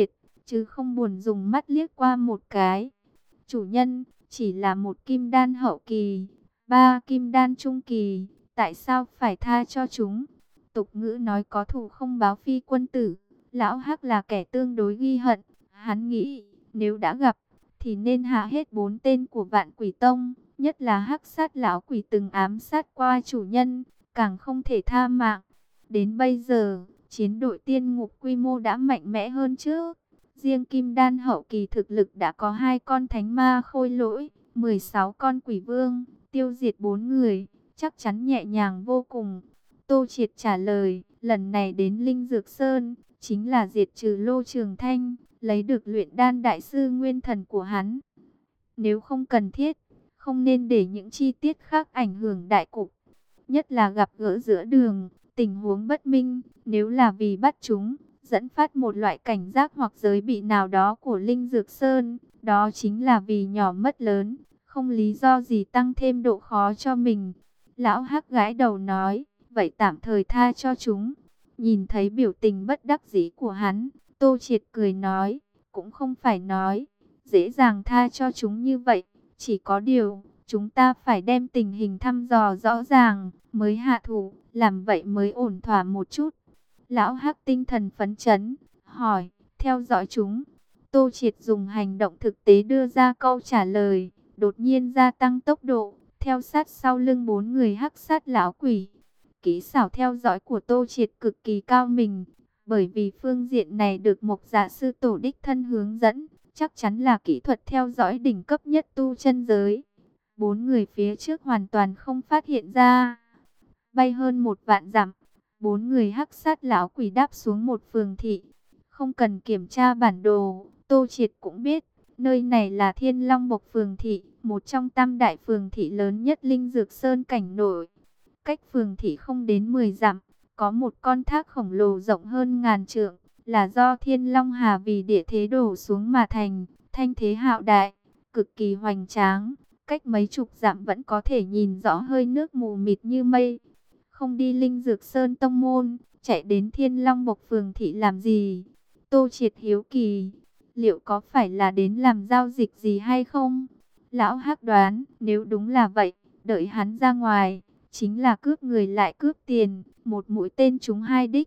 chứ không buồn dùng mắt liếc qua một cái. Chủ nhân, chỉ là một kim đan hậu kỳ, ba kim đan trung kỳ, tại sao phải tha cho chúng? Tục ngữ nói có thù không báo phi quân tử, lão Hắc là kẻ tương đối ghi hận, hắn nghĩ nếu đã gặp thì nên hạ hết bốn tên của Vạn Quỷ Tông, nhất là Hắc Sát lão quỷ từng ám sát qua chủ nhân, càng không thể tha mạng. Đến bây giờ, chiến đội tiên ngục quy mô đã mạnh mẽ hơn trước. Riêng kim đan hậu kỳ thực lực đã có hai con thánh ma khôi lỗi, mười sáu con quỷ vương, tiêu diệt bốn người, chắc chắn nhẹ nhàng vô cùng. Tô Triệt trả lời, lần này đến Linh Dược Sơn, chính là diệt trừ Lô Trường Thanh, lấy được luyện đan đại sư nguyên thần của hắn. Nếu không cần thiết, không nên để những chi tiết khác ảnh hưởng đại cục. Nhất là gặp gỡ giữa đường, tình huống bất minh, nếu là vì bắt chúng, dẫn phát một loại cảnh giác hoặc giới bị nào đó của Linh Dược Sơn, đó chính là vì nhỏ mất lớn, không lý do gì tăng thêm độ khó cho mình. Lão Hắc gãi đầu nói, vậy tạm thời tha cho chúng. Nhìn thấy biểu tình bất đắc dĩ của hắn, Tô Triệt cười nói, cũng không phải nói, dễ dàng tha cho chúng như vậy, chỉ có điều, chúng ta phải đem tình hình thăm dò rõ ràng, mới hạ thủ, làm vậy mới ổn thỏa một chút. Lão Hắc tinh thần phấn chấn, hỏi, theo dõi chúng. Tô Triệt dùng hành động thực tế đưa ra câu trả lời, đột nhiên gia tăng tốc độ, theo sát sau lưng bốn người Hắc Sát lão quỷ. Kỹ xảo theo dõi của Tô Triệt cực kỳ cao minh, bởi vì phương diện này được Mộc Dạ sư tổ đích thân hướng dẫn, chắc chắn là kỹ thuật theo dõi đỉnh cấp nhất tu chân giới. Bốn người phía trước hoàn toàn không phát hiện ra. Bay hơn một vạn dặm, bốn người Hắc Sát lão quỷ đáp xuống một phường thị. Không cần kiểm tra bản đồ, Tô Triệt cũng biết, nơi này là Thiên Long Bộc phường thị, một trong tam đại phường thị lớn nhất Linh Dược Sơn cảnh nội. Cách phường thị không đến mười dặm, có một con thác khổng lồ rộng hơn ngàn trượng, là do Thiên Long Hà vì địa thế đổ xuống mà thành, thanh thế hạo đại, cực kỳ hoành tráng. Cách mấy chục dặm vẫn có thể nhìn rõ hơi nước mù mịt như mây. Không đi Linh Dược Sơn tông môn, chạy đến Thiên Long Bộc phường thị làm gì? Tô Triệt hiếu kỳ, liệu có phải là đến làm giao dịch gì hay không? Lão Hắc đoán, nếu đúng là vậy, đợi hắn ra ngoài, chính là cướp người lại cướp tiền, một mũi tên trúng hai đích.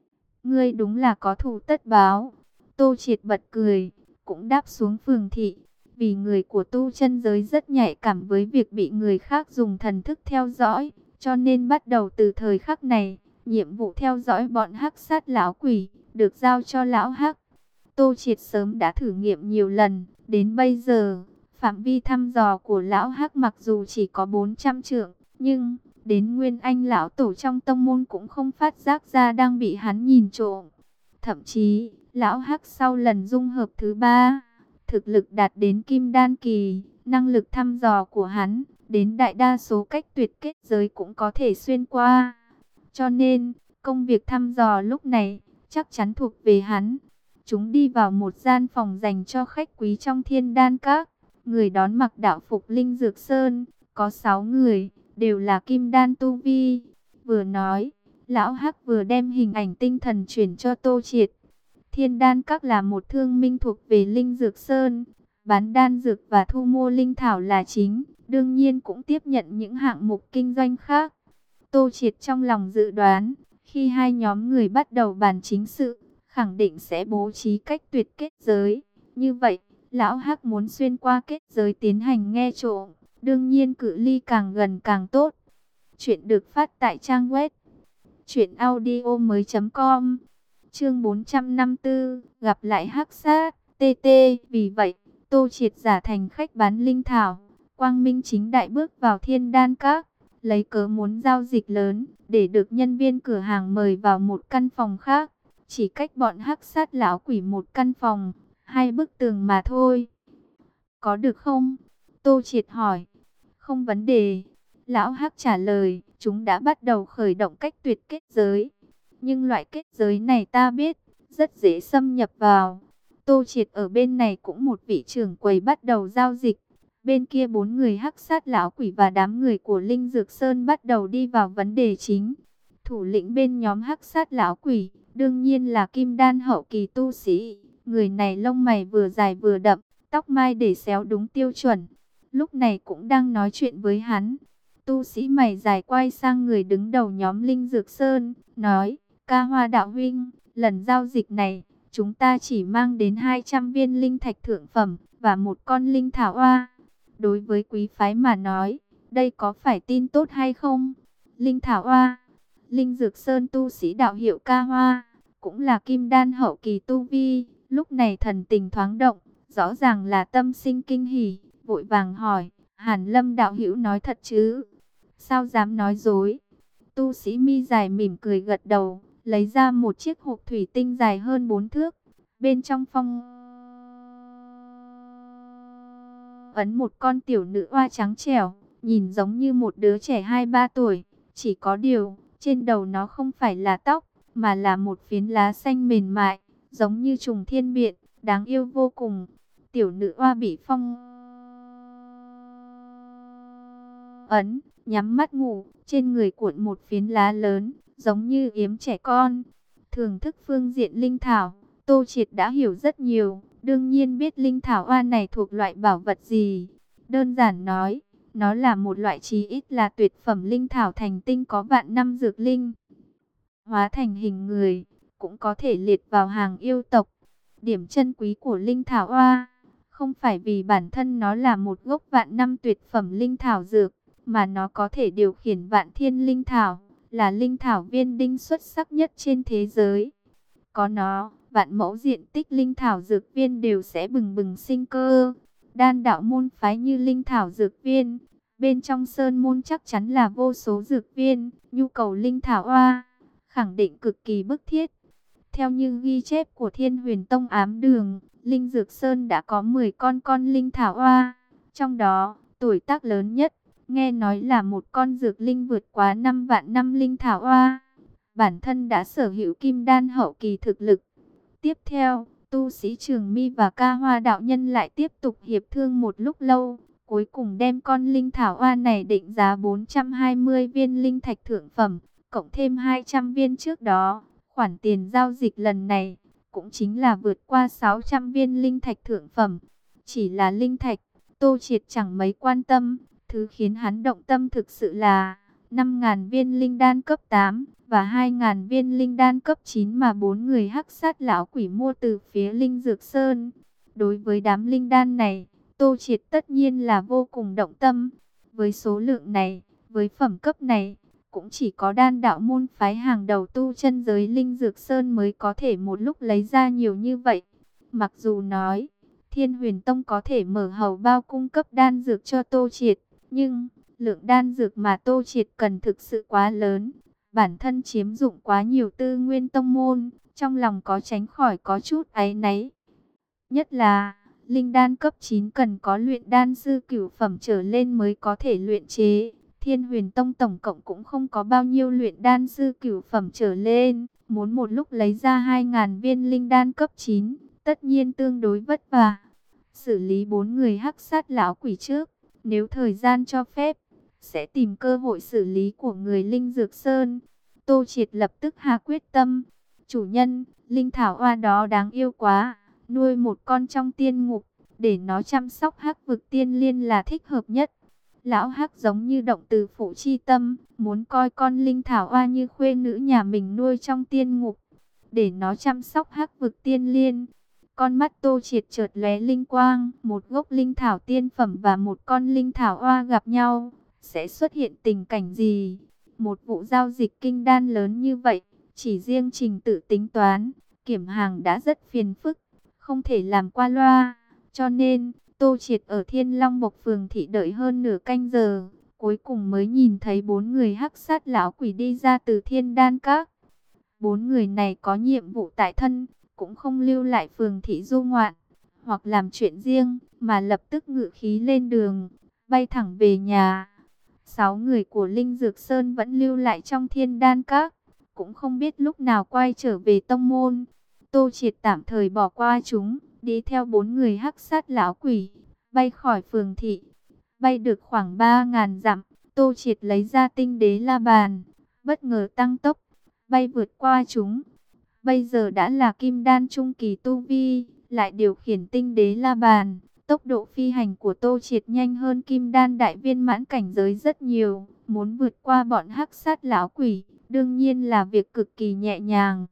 Ngươi đúng là có thù tất báo. Tô Triệt bật cười, cũng đáp xuống phường thị. Vì người của tu chân giới rất nhạy cảm với việc bị người khác dùng thần thức theo dõi, cho nên bắt đầu từ thời khắc này, nhiệm vụ theo dõi bọn Hắc Sát lão quỷ được giao cho lão Hắc. Tô Triệt sớm đã thử nghiệm nhiều lần, đến bây giờ, phạm vi thăm dò của lão Hắc mặc dù chỉ có bốn trăm trượng, nhưng đến Nguyên Anh lão tổ trong tông môn cũng không phát giác ra đang bị hắn nhìn trộm. Thậm chí, lão Hắc sau lần dung hợp thứ ba, thực lực đạt đến kim đan kỳ, năng lực thăm dò của hắn, đến đại đa số cách tuyệt kết giới cũng có thể xuyên qua. Cho nên, công việc thăm dò lúc này, chắc chắn thuộc về hắn. Chúng đi vào một gian phòng dành cho khách quý trong Thiên Đan Các. Người đón mặc đạo phục Linh Dược Sơn, có sáu người, đều là kim đan tu vi. Vừa nói, lão Hắc vừa đem hình ảnh tinh thần chuyển cho Tô Triệt. Thiên Đan Các là một thương minh thuộc về Linh Dược Sơn, bán đan dược và thu mua linh thảo là chính, đương nhiên cũng tiếp nhận những hạng mục kinh doanh khác. Tô Triệt trong lòng dự đoán, khi hai nhóm người bắt đầu bàn chính sự, khẳng định sẽ bố trí cách tuyệt kết giới. Như vậy, lão Hắc muốn xuyên qua kết giới tiến hành nghe trộm, đương nhiên cự ly càng gần càng tốt. Chuyện được phát tại trang web truyện audio mới chấm com. Chương bốn trăm năm mươi tư, gặp lại Hắc Sát, tê tê. Vì vậy, Tô Triệt giả thành khách bán linh thảo, quang minh chính đại bước vào Thiên Đan Các, lấy cớ muốn giao dịch lớn, để được nhân viên cửa hàng mời vào một căn phòng khác, chỉ cách bọn Hắc Sát lão quỷ một căn phòng, hai bức tường mà thôi. Có được không? Tô Triệt hỏi. Không vấn đề. Lão Hắc trả lời, chúng đã bắt đầu khởi động cách tuyệt kết giới. Nhưng loại kết giới này ta biết, rất dễ xâm nhập vào. Tô Triệt ở bên này cũng một vị trưởng quầy bắt đầu giao dịch. Bên kia bốn người Hắc Sát lão quỷ và đám người của Linh Dược Sơn bắt đầu đi vào vấn đề chính. Thủ lĩnh bên nhóm Hắc Sát lão quỷ, đương nhiên là kim đan hậu kỳ tu sĩ. Người này lông mày vừa dài vừa đậm, tóc mai để xéo đúng tiêu chuẩn. Lúc này cũng đang nói chuyện với hắn. Tu sĩ mày dài quay sang người đứng đầu nhóm Linh Dược Sơn, nói, Ca Hoa đạo huynh, lần giao dịch này, chúng ta chỉ mang đến hai trăm viên linh thạch thượng phẩm, và một con linh thảo oa. Đối với quý phái mà nói, đây có phải tin tốt hay không? Linh thảo oa, Linh Dược Sơn tu sĩ đạo hiệu Ca Hoa, cũng là kim đan hậu kỳ tu vi, lúc này thần tình thoáng động, rõ ràng là tâm sinh kinh hỉ, vội vàng hỏi, Hàn Lâm đạo hữu nói thật chứ? Sao dám nói dối? Tu sĩ mi dài mỉm cười gật đầu, lấy ra một chiếc hộp thủy tinh dài hơn bốn thước, bên trong phong ấn một con tiểu nữ oa trắng trẻo, nhìn giống như một đứa trẻ hai ba tuổi, chỉ có điều, trên đầu nó không phải là tóc, mà là một phiến lá xanh mềm mại, giống như trùng thiên biện, đáng yêu vô cùng. Tiểu nữ oa bị phong ấn, nhắm mắt ngủ, trên người cuộn một phiến lá lớn, giống như yếm trẻ con. Thưởng thức phương diện linh thảo, Tô Triệt đã hiểu rất nhiều, đương nhiên biết linh thảo oa này thuộc loại bảo vật gì. Đơn giản nói, nó là một loại chí ít là tuyệt phẩm linh thảo thành tinh có vạn năm dược linh. Hóa thành hình người, cũng có thể liệt vào hàng yêu tộc. Điểm chân quý của linh thảo oa, không phải vì bản thân nó là một gốc vạn năm tuyệt phẩm linh thảo dược, mà nó có thể điều khiển vạn thiên linh thảo, là linh thảo viên đinh xuất sắc nhất trên thế giới. Có nó, vạn mẫu diện tích linh thảo dược viên đều sẽ bừng bừng sinh cơ. Đan đạo môn phái như linh thảo dược viên, bên trong sơn môn chắc chắn là vô số dược viên, nhu cầu linh thảo oa, khẳng định cực kỳ bức thiết. Theo như ghi chép của Thiên Huyền Tông ám đường, Linh Dược Sơn đã có mười con con linh thảo oa, trong đó, tuổi tác lớn nhất, nghe nói là một con dược linh vượt quá năm vạn năm linh thảo oa. Bản thân đã sở hữu kim đan hậu kỳ thực lực. Tiếp theo, tu sĩ Trường Mi và Ca Hoa đạo nhân lại tiếp tục hiệp thương một lúc lâu, cuối cùng đem con linh thảo oa này định giá bốn trăm hai mươi viên linh thạch thượng phẩm, cộng thêm hai trăm viên trước đó. Khoản tiền giao dịch lần này cũng chính là vượt qua sáu trăm viên linh thạch thượng phẩm. Chỉ là linh thạch, Tô Triệt chẳng mấy quan tâm, thứ khiến hắn động tâm thực sự là năm nghìn viên linh đan cấp tám và hai nghìn viên linh đan cấp chín mà bốn người hắc sát lão quỷ mua từ phía Linh Dược Sơn. Đối với đám linh đan này, Tô Triệt tất nhiên là vô cùng động tâm. Với số lượng này, với phẩm cấp này, cũng chỉ có đan đạo môn phái hàng đầu tu chân giới Linh Dược Sơn mới có thể một lúc lấy ra nhiều như vậy. Mặc dù nói, Thiên Huyền Tông có thể mở hầu bao cung cấp đan dược cho Tô Triệt, nhưng lượng đan dược mà Tô Triệt cần thực sự quá lớn. Bản thân chiếm dụng quá nhiều tư nguyên tông môn, trong lòng có tránh khỏi có chút áy náy. Nhất là, linh đan cấp chín cần có luyện đan sư cửu phẩm trở lên mới có thể luyện chế. Thiên Huyền Tông tổng cộng cũng không có bao nhiêu luyện đan sư cửu phẩm trở lên, muốn một lúc lấy ra hai nghìn viên linh đan cấp chín, tất nhiên tương đối vất vả. Xử lý bốn người hắc sát lão quỷ trước, nếu thời gian cho phép, sẽ tìm cơ hội xử lý của người Linh Dược Sơn. Tô Triệt lập tức hạ quyết tâm. Chủ nhân, linh thảo oa đó đáng yêu quá, nuôi một con trong tiên ngục, để nó chăm sóc hắc vực tiên liên là thích hợp nhất. Lão hắc giống như động từ phụ chi tâm, muốn coi con linh thảo oa như khuê nữ nhà mình nuôi trong tiên ngục, để nó chăm sóc hắc vực tiên liên. Con mắt Tô Triệt chợt lóe linh quang, một gốc linh thảo tiên phẩm và một con linh thảo oa gặp nhau, sẽ xuất hiện tình cảnh gì? Một vụ giao dịch kinh đan lớn như vậy, chỉ riêng trình tự tính toán, kiểm hàng đã rất phiền phức, không thể làm qua loa. Cho nên, Tô Triệt ở Thiên Long Mộc phường thị đợi hơn nửa canh giờ, cuối cùng mới nhìn thấy bốn người hắc sát lão quỷ đi ra từ Thiên Đan Các. Bốn người này có nhiệm vụ tại thân, cũng không lưu lại phường thị du ngoạn, hoặc làm chuyện riêng, mà lập tức ngự khí lên đường, bay thẳng về nhà. Sáu người của Linh Dược Sơn vẫn lưu lại trong Thiên Đan Các, cũng không biết lúc nào quay trở về tông môn. Tô Triệt tạm thời bỏ qua chúng, đi theo bốn người hắc sát lão quỷ, bay khỏi phường thị. Bay được khoảng ba ngàn dặm, Tô Triệt lấy ra tinh đế la bàn, bất ngờ tăng tốc, bay vượt qua chúng. bây giờ đã là kim đan trung kỳ tu vi, lại điều khiển tinh đế la bàn. Tốc độ phi hành của Tô Triệt nhanh hơn kim đan đại viên mãn cảnh giới rất nhiều. Muốn vượt qua bọn hắc sát lão quỷ, đương nhiên là việc cực kỳ nhẹ nhàng.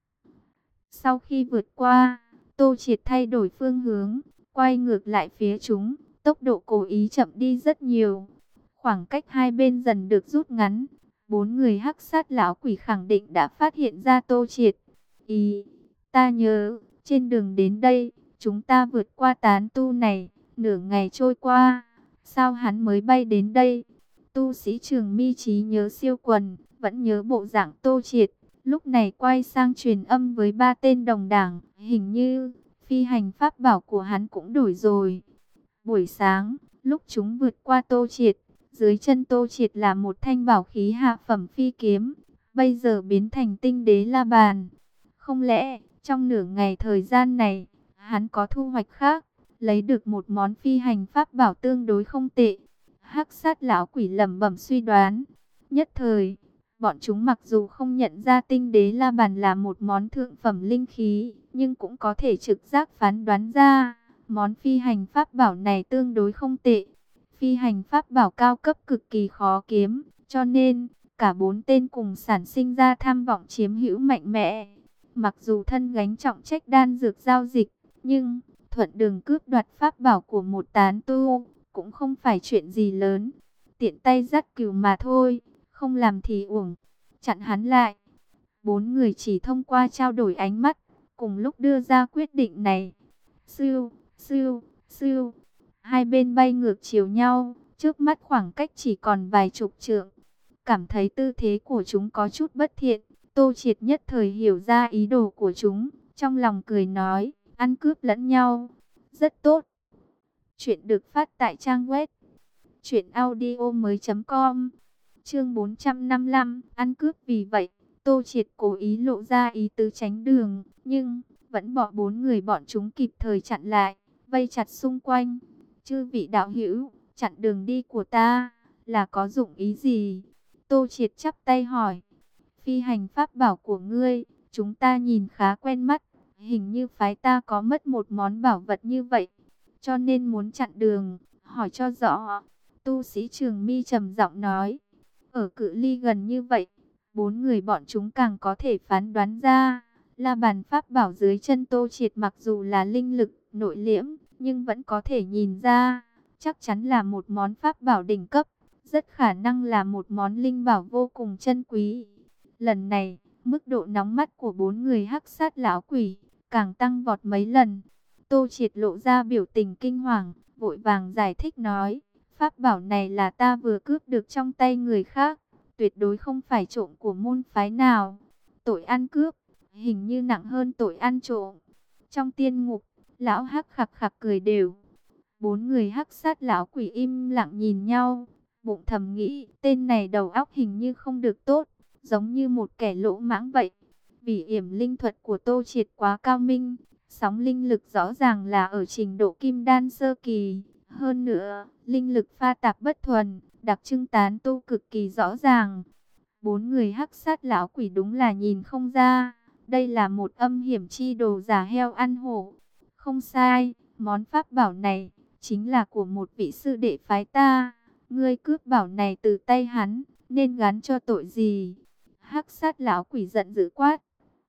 Sau khi vượt qua, Tô Triệt thay đổi phương hướng, quay ngược lại phía chúng, tốc độ cố ý chậm đi rất nhiều. Khoảng cách hai bên dần được rút ngắn. Bốn người hắc sát lão quỷ khẳng định đã phát hiện ra Tô Triệt. Ý, ta nhớ, trên đường đến đây, chúng ta vượt qua tán tu này, nửa ngày trôi qua, sao hắn mới bay đến đây? Tu sĩ Trường Mi trí nhớ siêu quần, vẫn nhớ bộ dạng Tô Triệt, lúc này quay sang truyền âm với ba tên đồng đảng, hình như phi hành pháp bảo của hắn cũng đổi rồi. Buổi sáng, lúc chúng vượt qua Tô Triệt, dưới chân Tô Triệt là một thanh bảo khí hạ phẩm phi kiếm, bây giờ biến thành tinh đế la bàn. Không lẽ, trong nửa ngày thời gian này, hắn có thu hoạch khác, lấy được một món phi hành pháp bảo tương đối không tệ. Hắc sát lão quỷ lẩm bẩm suy đoán. Nhất thời, bọn chúng mặc dù không nhận ra tinh đế la bàn là một món thượng phẩm linh khí, nhưng cũng có thể trực giác phán đoán ra, món phi hành pháp bảo này tương đối không tệ. Phi hành pháp bảo cao cấp cực kỳ khó kiếm, cho nên, cả bốn tên cùng sản sinh ra tham vọng chiếm hữu mạnh mẽ. Mặc dù thân gánh trọng trách đan dược giao dịch, nhưng thuận đường cướp đoạt pháp bảo của một tán tu cũng không phải chuyện gì lớn. Tiện tay dắt cừu mà thôi, không làm thì uổng. Chặn hắn lại. Bốn người chỉ thông qua trao đổi ánh mắt, cùng lúc đưa ra quyết định này. Sưu, sưu, sưu. Hai bên bay ngược chiều nhau, trước mắt khoảng cách chỉ còn vài chục trượng. Cảm thấy tư thế của chúng có chút bất thiện, Tô Triệt nhất thời hiểu ra ý đồ của chúng, trong lòng cười nói, ăn cướp lẫn nhau, rất tốt. Chuyện được phát tại trang web truyện audio mới chấm com. Chương bốn trăm năm mươi lăm, ăn cướp. Vì vậy, Tô Triệt cố ý lộ ra ý tứ tránh đường, nhưng vẫn bỏ bốn người bọn chúng kịp thời chặn lại, vây chặt xung quanh. Chư vị đạo hữu, chặn đường đi của ta là có dụng ý gì? Tô Triệt chắp tay hỏi. Phi hành pháp bảo của ngươi, chúng ta nhìn khá quen mắt, hình như phái ta có mất một món bảo vật như vậy, cho nên muốn chặn đường, hỏi cho rõ. Tu sĩ Trường Mi trầm giọng nói. Ở cự ly gần như vậy, bốn người bọn chúng càng có thể phán đoán ra, la bàn pháp bảo dưới chân Tô Triệt mặc dù là linh lực nội liễm, nhưng vẫn có thể nhìn ra, chắc chắn là một món pháp bảo đỉnh cấp, rất khả năng là một món linh bảo vô cùng chân quý. Lần này, mức độ nóng mắt của bốn người hắc sát lão quỷ càng tăng vọt mấy lần. Tô Triệt lộ ra biểu tình kinh hoàng, vội vàng giải thích nói, pháp bảo này là ta vừa cướp được trong tay người khác, tuyệt đối không phải trộm của môn phái nào. Tội ăn cướp, hình như nặng hơn tội ăn trộm. Trong tiên ngục, lão hắc khặc khặc cười đều. Bốn người hắc sát lão quỷ im lặng nhìn nhau, bụng thầm nghĩ, tên này đầu óc hình như không được tốt, giống như một kẻ lỗ mãng vậy. Vì yểm linh thuật của Tô Triệt quá cao minh, sóng linh lực rõ ràng là ở trình độ kim đan sơ kỳ. Hơn nữa, linh lực pha tạp bất thuần, đặc trưng tán tu cực kỳ rõ ràng. Bốn người hắc sát lão quỷ đúng là nhìn không ra, đây là một âm hiểm chi đồ giả heo ăn hổ. Không sai, món pháp bảo này chính là của một vị sư đệ phái ta. Ngươi cướp bảo này từ tay hắn, nên gán cho tội gì? Hắc sát lão quỷ giận dữ quát.